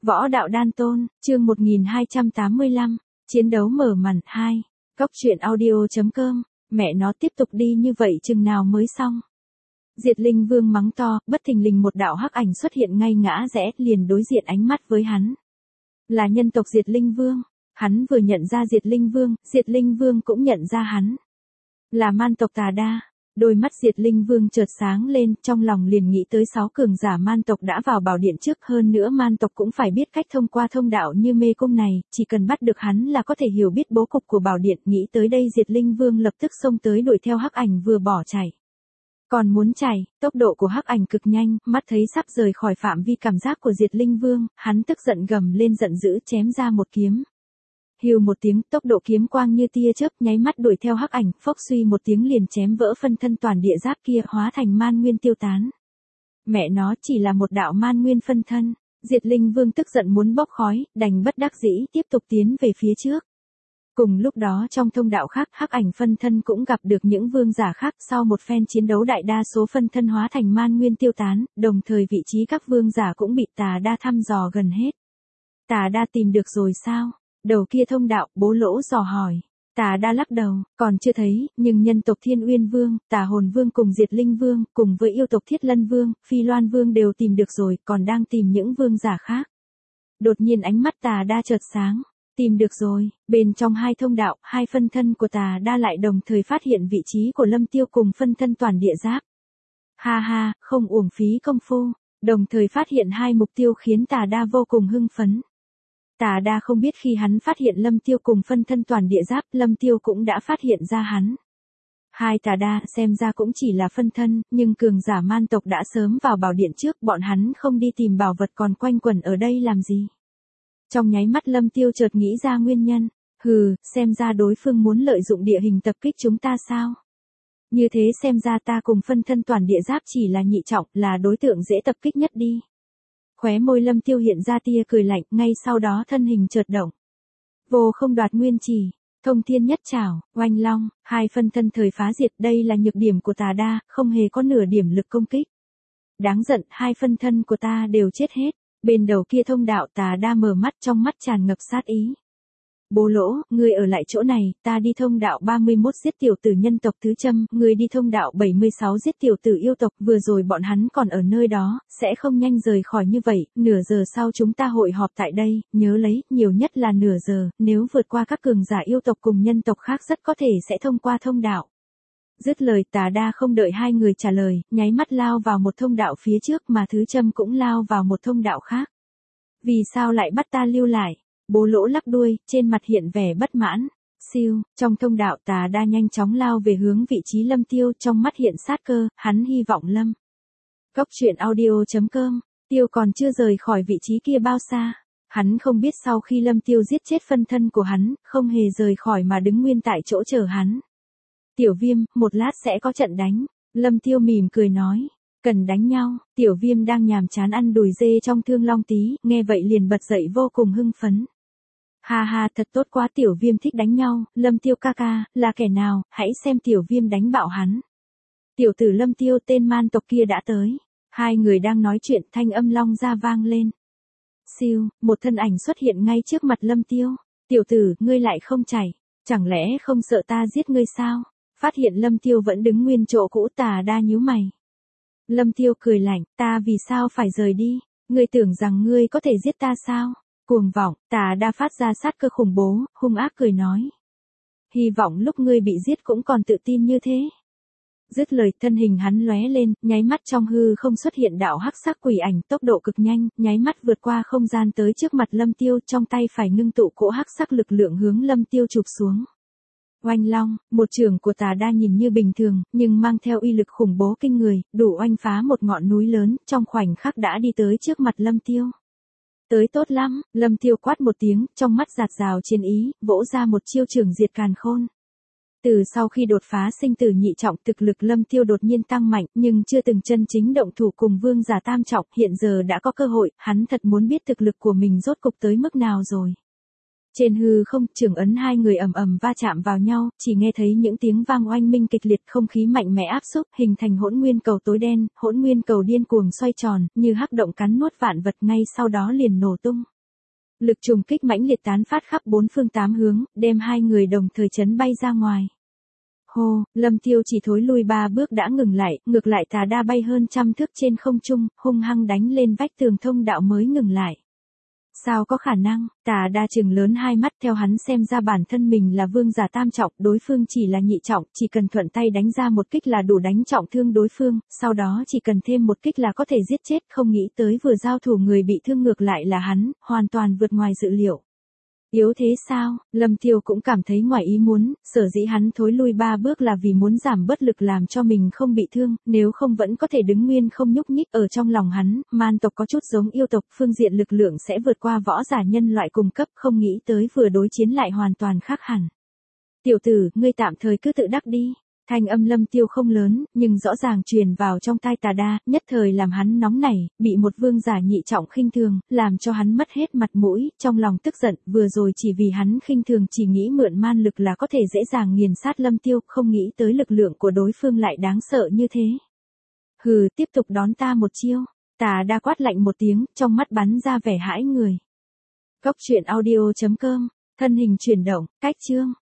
Võ đạo đan tôn, chương 1285, chiến đấu mở màn 2. Cóc truyện audio.com, mẹ nó tiếp tục đi như vậy chừng nào mới xong. Diệt Linh Vương mắng to, bất thình lình một đạo hắc ảnh xuất hiện ngay ngã rẽ, liền đối diện ánh mắt với hắn. Là nhân tộc Diệt Linh Vương. Hắn vừa nhận ra Diệt Linh Vương cũng nhận ra hắn. Là man tộc Tà Đa. Đôi mắt Diệt Linh Vương chợt sáng lên, trong lòng liền nghĩ tới 6 cường giả man tộc đã vào bảo điện trước, hơn nữa man tộc cũng phải biết cách thông qua thông đạo như mê cung này, chỉ cần bắt được hắn là có thể hiểu biết bố cục của bảo điện. Nghĩ tới đây Diệt Linh Vương lập tức xông tới đuổi theo hắc ảnh vừa bỏ chạy. Còn muốn chạy, tốc độ của hắc ảnh cực nhanh, mắt thấy sắp rời khỏi phạm vi cảm giác của Diệt Linh Vương, hắn tức giận gầm lên giận dữ chém ra một kiếm. Hưu một tiếng, tốc độ kiếm quang như tia chớp nháy mắt đuổi theo hắc ảnh, phốc suy một tiếng liền chém vỡ phân thân toàn địa giáp kia, hóa thành man nguyên tiêu tán. Mẹ nó chỉ là một đạo man nguyên phân thân. Diệt Linh Vương tức giận muốn bốc khói, đành bất đắc dĩ tiếp tục tiến về phía trước. Cùng lúc đó trong thông đạo khác, hắc ảnh phân thân cũng gặp được những vương giả khác, sau một phen chiến đấu đại đa số phân thân hóa thành man nguyên tiêu tán, đồng thời vị trí các vương giả cũng bị Tà Đa thăm dò gần hết. Tà Đa tìm được rồi sao? Đầu kia thông đạo, Bố Lỗ dò hỏi. Tà Đa lắc đầu, còn chưa thấy, nhưng nhân tộc Thiên Uyên Vương, Tà Hồn Vương cùng Diệt Linh Vương, cùng với yêu tộc Thiết Lân Vương, Phi Loan Vương đều tìm được rồi, còn đang tìm những vương giả khác. Đột nhiên ánh mắt Tà Đa chợt sáng. Tìm được rồi, bên trong hai thông đạo, hai phân thân của Tà Đa lại đồng thời phát hiện vị trí của Lâm Tiêu cùng phân thân toàn địa giáp. Ha ha, không uổng phí công phu, đồng thời phát hiện hai mục tiêu khiến Tà Đa vô cùng hưng phấn. Tà Đa không biết khi hắn phát hiện Lâm Tiêu cùng phân thân toàn địa giáp, Lâm Tiêu cũng đã phát hiện ra hắn. Hai Tà Đa xem ra cũng chỉ là phân thân, nhưng cường giả man tộc đã sớm vào bảo điện trước, bọn hắn không đi tìm bảo vật còn quanh quẩn ở đây làm gì. Trong nháy mắt Lâm Tiêu chợt nghĩ ra nguyên nhân, xem ra đối phương muốn lợi dụng địa hình tập kích chúng ta sao? Như thế xem ra ta cùng phân thân toàn địa giáp chỉ là nhị trọng, là đối tượng dễ tập kích nhất đi. Khóe môi Lâm Tiêu hiện ra tia cười lạnh, ngay sau đó thân hình chợt động. Vô không đoạt nguyên chỉ, thông thiên nhất trảo, oanh long, hai phân thân thời phá diệt, đây là nhược điểm của Tà Đa, không hề có nửa điểm lực công kích. Đáng giận, hai phân thân của ta đều chết hết. Bên đầu kia thông đạo Tà Đa mở mắt, trong mắt tràn ngập sát ý. Bố Lỗ, ngươi ở lại chỗ này, ta đi thông đạo 31 giết tiểu tử nhân tộc Tứ Châm, ngươi đi thông đạo 76 giết tiểu tử yêu tộc, vừa rồi bọn hắn còn ở nơi đó, sẽ không nhanh rời khỏi như vậy, nửa giờ sau chúng ta hội họp tại đây, nhớ lấy, nhiều nhất là nửa giờ, nếu vượt qua các cường giả yêu tộc cùng nhân tộc khác rất có thể sẽ thông qua thông đạo. Dứt lời Tà Đa không đợi hai người trả lời, nháy mắt lao vào một thông đạo phía trước mà Thứ Châm cũng lao vào một thông đạo khác. Vì sao lại bắt ta lưu lại? Bố Lỗ lắc đuôi, trên mặt hiện vẻ bất mãn. Siêu, trong thông đạo Tà Đa nhanh chóng lao về hướng vị trí Lâm Tiêu, trong mắt hiện sát cơ, hắn hy vọng Lâm. Cóc truyện audio.com, Tiêu còn chưa rời khỏi vị trí kia bao xa. Hắn không biết sau khi Lâm Tiêu giết chết phân thân của hắn, không hề rời khỏi mà đứng nguyên tại chỗ chờ hắn. Tiểu Viêm, một lát sẽ có trận đánh. Lâm Tiêu mỉm cười nói. Cần đánh nhau. Tiểu Viêm đang nhàm chán ăn đùi dê trong Thương Long Tí, nghe vậy liền bật dậy vô cùng hưng phấn. Ha ha, thật tốt quá, Tiểu Viêm thích đánh nhau. Lâm Tiêu ca ca, là kẻ nào, hãy xem Tiểu Viêm đánh bạo hắn. Tiểu tử Lâm Tiêu, tên man tộc kia đã tới. Hai người đang nói chuyện, thanh âm long ra vang lên. Siêu, một thân ảnh xuất hiện ngay trước mặt Lâm Tiêu. Tiểu tử, ngươi lại không chạy, chẳng lẽ không sợ ta giết ngươi sao? Phát hiện Lâm Tiêu vẫn đứng nguyên chỗ cũ, Tà Đa nhíu mày. Lâm Tiêu cười lạnh, ta vì sao phải rời đi? Ngươi tưởng rằng ngươi có thể giết ta sao? Cuồng vọng, Tà Đa phát ra sát cơ khủng bố, hung ác cười nói. Hy vọng lúc ngươi bị giết cũng còn tự tin như thế. Dứt lời thân hình hắn lóe lên, nháy mắt trong hư không xuất hiện đạo hắc sắc quỷ ảnh, tốc độ cực nhanh, nháy mắt vượt qua không gian tới trước mặt Lâm Tiêu, trong tay phải ngưng tụ cỗ hắc sắc lực lượng hướng Lâm Tiêu chụp xuống. Oanh long, một trường của Tà Đa nhìn như bình thường, nhưng mang theo uy lực khủng bố kinh người, đủ oanh phá một ngọn núi lớn, trong khoảnh khắc đã đi tới trước mặt Lâm Tiêu. Tới tốt lắm, Lâm Tiêu quát một tiếng, trong mắt rạt rào chiến ý, vỗ ra một chiêu trường diệt càn khôn. Từ sau khi đột phá sinh tử nhị trọng, thực lực Lâm Tiêu đột nhiên tăng mạnh, nhưng chưa từng chân chính động thủ cùng vương giả tam trọng, hiện giờ đã có cơ hội, hắn thật muốn biết thực lực của mình rốt cục tới mức nào rồi. Trên hư không, trưởng ấn hai người ầm ầm va chạm vào nhau, chỉ nghe thấy những tiếng vang oanh minh kịch liệt, không khí mạnh mẽ áp xúc, hình thành hỗn nguyên cầu tối đen, hỗn nguyên cầu điên cuồng xoay tròn, như hắc động cắn nuốt vạn vật, ngay sau đó liền nổ tung. Lực trùng kích mãnh liệt tán phát khắp bốn phương tám hướng, đem hai người đồng thời chấn bay ra ngoài. Hô, Lâm Tiêu chỉ thối lui 3 bước đã ngừng lại, ngược lại Tà Đa bay hơn trăm thước trên không trung, hung hăng đánh lên vách tường thông đạo mới ngừng lại. Sao có khả năng? Tà Đa trừng lớn hai mắt, theo hắn xem ra bản thân mình là vương giả tam trọng, đối phương chỉ là nhị trọng, chỉ cần thuận tay đánh ra một kích là đủ đánh trọng thương đối phương, sau đó chỉ cần thêm một kích là có thể giết chết, không nghĩ tới vừa giao thủ người bị thương ngược lại là hắn, hoàn toàn vượt ngoài dự liệu. Yếu thế sao? Lâm Tiêu cũng cảm thấy ngoài ý muốn, sở dĩ hắn thối lui 3 bước là vì muốn giảm bớt lực làm cho mình không bị thương, nếu không vẫn có thể đứng nguyên không nhúc nhích. Ở trong lòng hắn, man tộc có chút giống yêu tộc, phương diện lực lượng sẽ vượt qua võ giả nhân loại cùng cấp, không nghĩ tới vừa đối chiến lại hoàn toàn khác hẳn. Tiểu tử, ngươi tạm thời cứ tự đắc đi. Thanh âm Lâm Tiêu không lớn, nhưng rõ ràng truyền vào trong tai Tà Đa, nhất thời làm hắn nóng nảy, bị một vương giả nhị trọng khinh thường, làm cho hắn mất hết mặt mũi, trong lòng tức giận, vừa rồi chỉ vì hắn khinh thường chỉ nghĩ mượn man lực là có thể dễ dàng nghiền sát Lâm Tiêu, không nghĩ tới lực lượng của đối phương lại đáng sợ như thế. Hừ, tiếp tục đón ta một chiêu. Tà Đa quát lạnh một tiếng, trong mắt bắn ra vẻ hãi người. Góc truyện audio.com, thân hình chuyển động, cách chương.